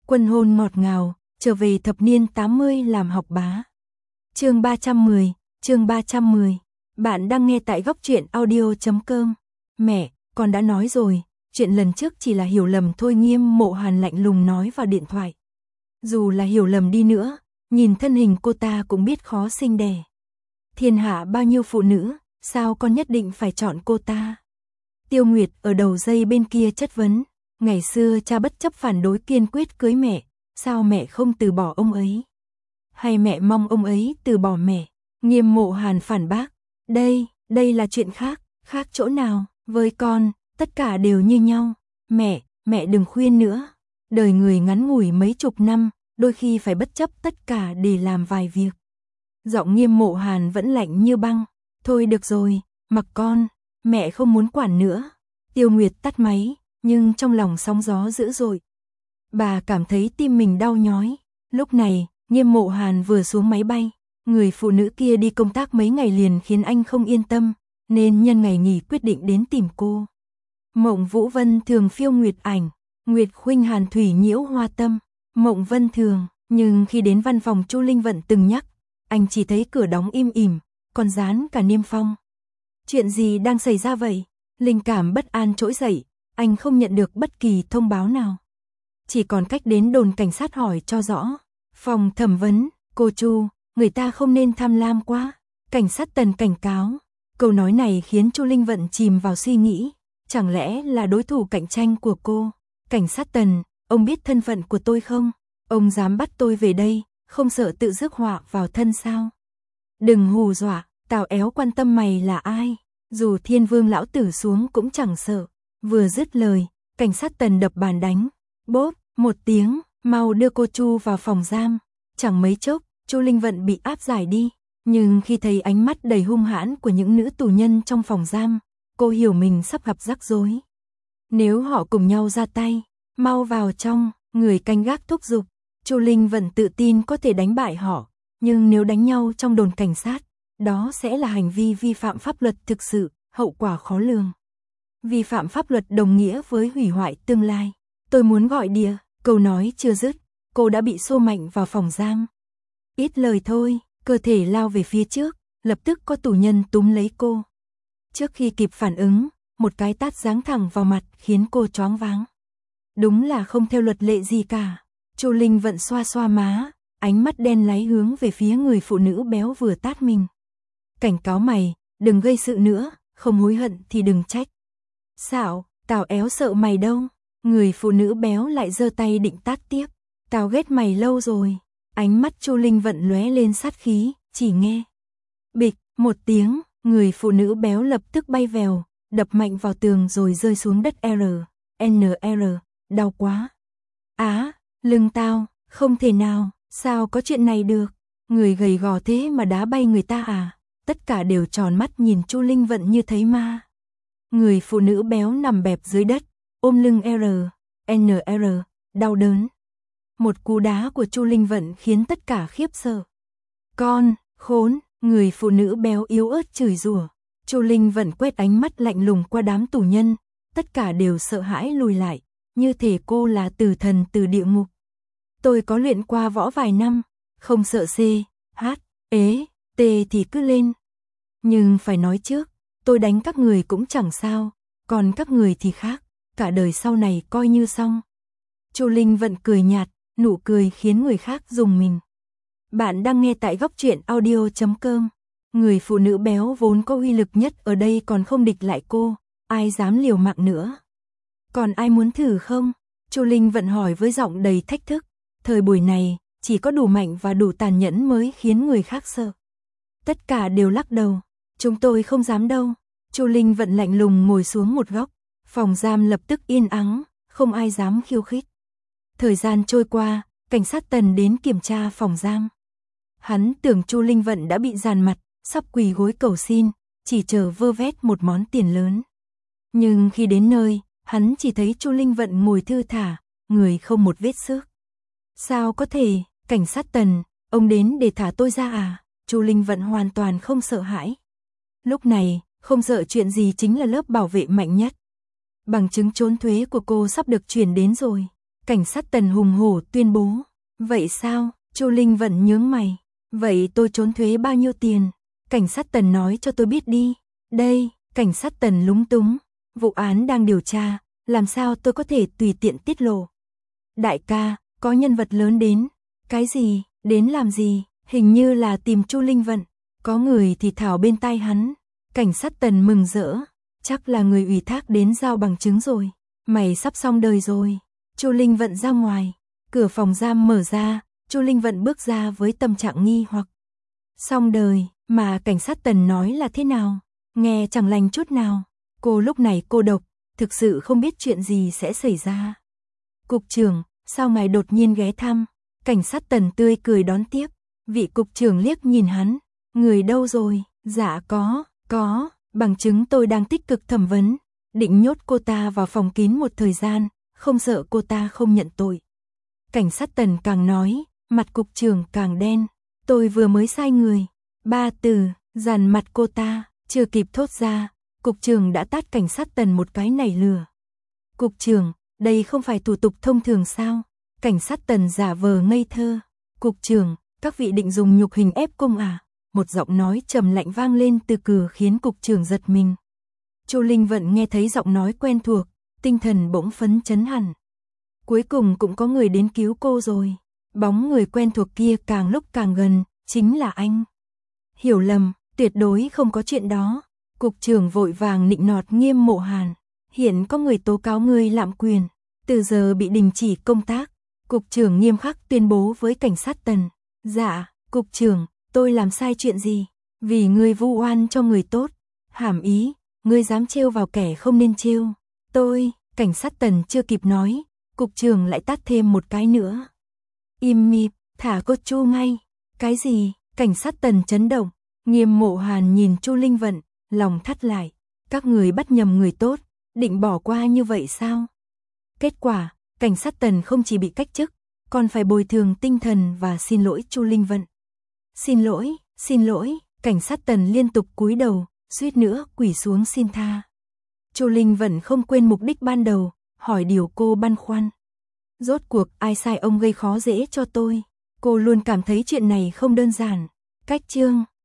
Quân hôn ngọt ngào, trở về thập niên 80 làm học bá. Chương 310. Bạn đang nghe tại góc truyện audio.com. Mẹ, con đã nói rồi, chuyện lần trước chỉ là hiểu lầm thôi, Nghiêm Mộ Hàn lạnh lùng nói vào điện thoại. Dù là hiểu lầm đi nữa, nhìn thân hình cô ta cũng biết khó sinh đẻ. Thiên hạ bao nhiêu phụ nữ, sao con nhất định phải chọn cô ta? Tiêu Nguyệt ở đầu dây bên kia chất vấn. Ngày xưa cha bất chấp phản đối kiên quyết cưới mẹ, sao mẹ không từ bỏ ông ấy? Hay mẹ mong ông ấy từ bỏ mẹ? Nghiêm Mộ Hàn phản bác. Đây là chuyện khác, khác chỗ nào? Với con, tất cả đều như nhau. Mẹ đừng khuyên nữa. Đời người ngắn ngủi mấy chục năm, đôi khi phải bất chấp tất cả để làm vài việc. Giọng Nghiêm Mộ Hàn vẫn lạnh như băng. Thôi được rồi, mặc con, mẹ không muốn quản nữa. Tiêu Nguyệt tắt máy, nhưng trong lòng sóng gió dữ dội. Bà cảm thấy tim mình đau nhói. Lúc này, Nghiêm Mộ Hàn vừa xuống máy bay. Người phụ nữ kia đi công tác mấy ngày liền khiến anh không yên tâm, nên nhân ngày nghỉ quyết định đến tìm cô. Mộng Vũ Vân Thường phiêu nguyệt ảnh, Nguyệt Khuynh Hàn thủy nhiễu hoa tâm. Mộng Vân Thường, nhưng khi đến văn phòng Chu Linh Vận từng nhắc, anh chỉ thấy cửa đóng im ỉm, còn dán cả niêm phong. Chuyện gì đang xảy ra vậy? Linh cảm bất an trỗi dậy, anh không nhận được bất kỳ thông báo nào. Chỉ còn cách đến đồn cảnh sát hỏi cho rõ. Phòng thẩm vấn, cô Chu, người ta không nên tham lam quá. Cảnh sát Tần cảnh cáo. Câu nói này khiến Chu Linh Vận chìm vào suy nghĩ. Chẳng lẽ là đối thủ cạnh tranh của cô? Cảnh sát Tần, ông biết thân phận của tôi không? Ông dám bắt tôi về đây, không sợ tự rước họa vào thân sao? Đừng hù dọa, Tào Éo quan tâm mày là ai? Dù Thiên Vương lão tử xuống cũng chẳng sợ. Vừa dứt lời, cảnh sát Tần đập bàn đánh. Bốp, một tiếng, mau đưa cô Chu vào phòng giam. Chẳng mấy chốc, Chu Linh Vận bị áp giải đi. Nhưng khi thấy ánh mắt đầy hung hãn của những nữ tù nhân trong phòng giam, cô hiểu mình sắp gặp rắc rối. Nếu họ cùng nhau ra tay, mau vào trong, người canh gác thúc giục. Chu Linh Vận tự tin có thể đánh bại họ, nhưng nếu đánh nhau trong đồn cảnh sát, đó sẽ là hành vi vi phạm pháp luật thực sự, hậu quả khó lường. Vi phạm pháp luật đồng nghĩa với hủy hoại tương lai. Tôi muốn gọi địa, câu nói chưa dứt, cô đã bị xô mạnh vào phòng giam. Ít lời thôi, cơ thể lao về phía trước, lập tức có tù nhân túm lấy cô. Trước khi kịp phản ứng, một cái tát giáng thẳng vào mặt khiến cô choáng váng. Đúng là không theo luật lệ gì cả. Chu Linh Vận xoa xoa má, ánh mắt đen láy hướng về phía người phụ nữ béo vừa tát mình. Cảnh cáo mày, đừng gây sự nữa, không hối hận thì đừng trách. Xạo, Tào Éo sợ mày đâu. Người phụ nữ béo lại giơ tay định tát tiếp. Tao ghét mày lâu rồi. Ánh mắt Chu Linh Vận lóe lên sát khí, chỉ nghe. Bịch, một tiếng, người phụ nữ béo lập tức bay vèo, đập mạnh vào tường rồi rơi xuống đất NR, đau quá. Á, lưng tao, không thể nào, sao có chuyện này được. Người gầy gò thế mà đá bay người ta à. Tất cả đều tròn mắt nhìn Chu Linh Vận như thấy ma. Người phụ nữ béo nằm bẹp dưới đất, ôm lưng NR, đau đớn. Một cú đá của Chu Linh Vận khiến tất cả khiếp sợ. Con, khốn, người phụ nữ béo yếu ớt chửi rủa. Chu Linh Vận quét ánh mắt lạnh lùng qua đám tù nhân, tất cả đều sợ hãi lùi lại, như thể cô là tử thần từ địa ngục. Tôi có luyện qua võ vài năm, không sợ C, H, T thì cứ lên. Nhưng phải nói trước, tôi đánh các người cũng chẳng sao, còn các người thì khác, cả đời sau này coi như xong. Chu Linh Vận cười nhạt, nụ cười khiến người khác rùng mình. Bạn đang nghe tại góc truyện audio.com. Người phụ nữ béo vốn có uy lực nhất ở đây còn không địch lại cô, ai dám liều mạng nữa. Còn ai muốn thử không? Chu Linh Vận hỏi với giọng đầy thách thức. Thời buổi này, chỉ có đủ mạnh và đủ tàn nhẫn mới khiến người khác sợ. Tất cả đều lắc đầu. Chúng tôi không dám đâu. Chu Linh Vận lạnh lùng ngồi xuống một góc. Phòng giam lập tức yên ắng, không ai dám khiêu khích. Thời gian trôi qua, cảnh sát Tần đến kiểm tra phòng giam. Hắn tưởng Chu Linh Vận đã bị dàn mặt, sắp quỳ gối cầu xin, chỉ chờ vơ vét một món tiền lớn. Nhưng khi đến nơi, hắn chỉ thấy Chu Linh Vận ngồi thư thả, người không một vết xước. Sao có thể, cảnh sát Tần, ông đến để thả tôi ra à? Chu Linh Vận hoàn toàn không sợ hãi. Lúc này, không sợ chuyện gì chính là lớp bảo vệ mạnh nhất. Bằng chứng trốn thuế của cô sắp được chuyển đến rồi. Cảnh sát Tần hùng hổ tuyên bố. Vậy sao? Chu Linh Vận nhướng mày. Vậy tôi trốn thuế bao nhiêu tiền? Cảnh sát Tần nói cho tôi biết đi. Đây, cảnh sát Tần lúng túng. Vụ án đang điều tra, làm sao tôi có thể tùy tiện tiết lộ? Đại ca, có nhân vật lớn đến. Cái gì? Đến làm gì? Hình như là tìm Chu Linh Vận. Có người thì thảo bên tai hắn. Cảnh sát Tần mừng rỡ. Chắc là người ủy thác đến giao bằng chứng rồi. Mày sắp xong đời rồi. Chu Linh Vận ra ngoài. Cửa phòng giam mở ra. Chu Linh Vận bước ra với tâm trạng nghi hoặc. Xong đời, mà cảnh sát Tần nói là thế nào? Nghe chẳng lành chút nào. Cô lúc này cô độc, thực sự không biết chuyện gì sẽ xảy ra. Cục trưởng, sao ngài đột nhiên ghé thăm? Cảnh sát Tần tươi cười đón tiếp. Vị cục trưởng liếc nhìn hắn. Người đâu rồi? Dạ có, bằng chứng tôi đang tích cực thẩm vấn. Định nhốt cô ta vào phòng kín một thời gian, không sợ cô ta không nhận tội. Cảnh sát Tần càng nói, mặt cục trưởng càng đen. Tôi vừa mới sai người. 3 từ, dằn mặt cô ta, chưa kịp thốt ra. Cục trưởng đã tát cảnh sát Tần một cái nảy lửa. Cục trưởng, đây không phải thủ tục thông thường sao? Cảnh sát Tần giả vờ ngây thơ. Cục trưởng, các vị định dùng nhục hình ép cung à? Một giọng nói trầm lạnh vang lên từ cửa khiến cục trưởng giật mình. Chu Linh Vận nghe thấy giọng nói quen thuộc, tinh thần bỗng phấn chấn hẳn. Cuối cùng cũng có người đến cứu cô rồi. Bóng người quen thuộc kia càng lúc càng gần, chính là anh. Hiểu lầm, tuyệt đối không có chuyện đó. Cục trưởng vội vàng nịnh nọt Nghiêm Mộ Hàn. Hiện có người tố cáo ngươi lạm quyền, từ giờ bị đình chỉ công tác. Cục trưởng nghiêm khắc tuyên bố với cảnh sát Tần. Dạ, cục trưởng, tôi làm sai chuyện gì? Vì ngươi vu oan cho người tốt. Hàm ý, ngươi dám trêu vào kẻ không nên trêu. Tôi, cảnh sát Tần chưa kịp nói, cục trưởng lại tát thêm một cái nữa. Im mịp, thả cô Chu ngay. Cái gì? Cảnh sát Tần chấn động. Nghiêm Mộ Hàn nhìn Chu Linh Vận, lòng thắt lại. Các người bắt nhầm người tốt, định bỏ qua như vậy sao? Kết quả, cảnh sát Tần không chỉ bị cách chức, còn phải bồi thường tinh thần và xin lỗi Chu Linh Vận. Xin lỗi, cảnh sát Tần liên tục cúi đầu, suýt nữa quỳ xuống xin tha. Chu Linh Vận không quên mục đích ban đầu, hỏi điều cô băn khoăn. Rốt cuộc ai sai ông gây khó dễ cho tôi? Cô luôn cảm thấy chuyện này không đơn giản. Cách chương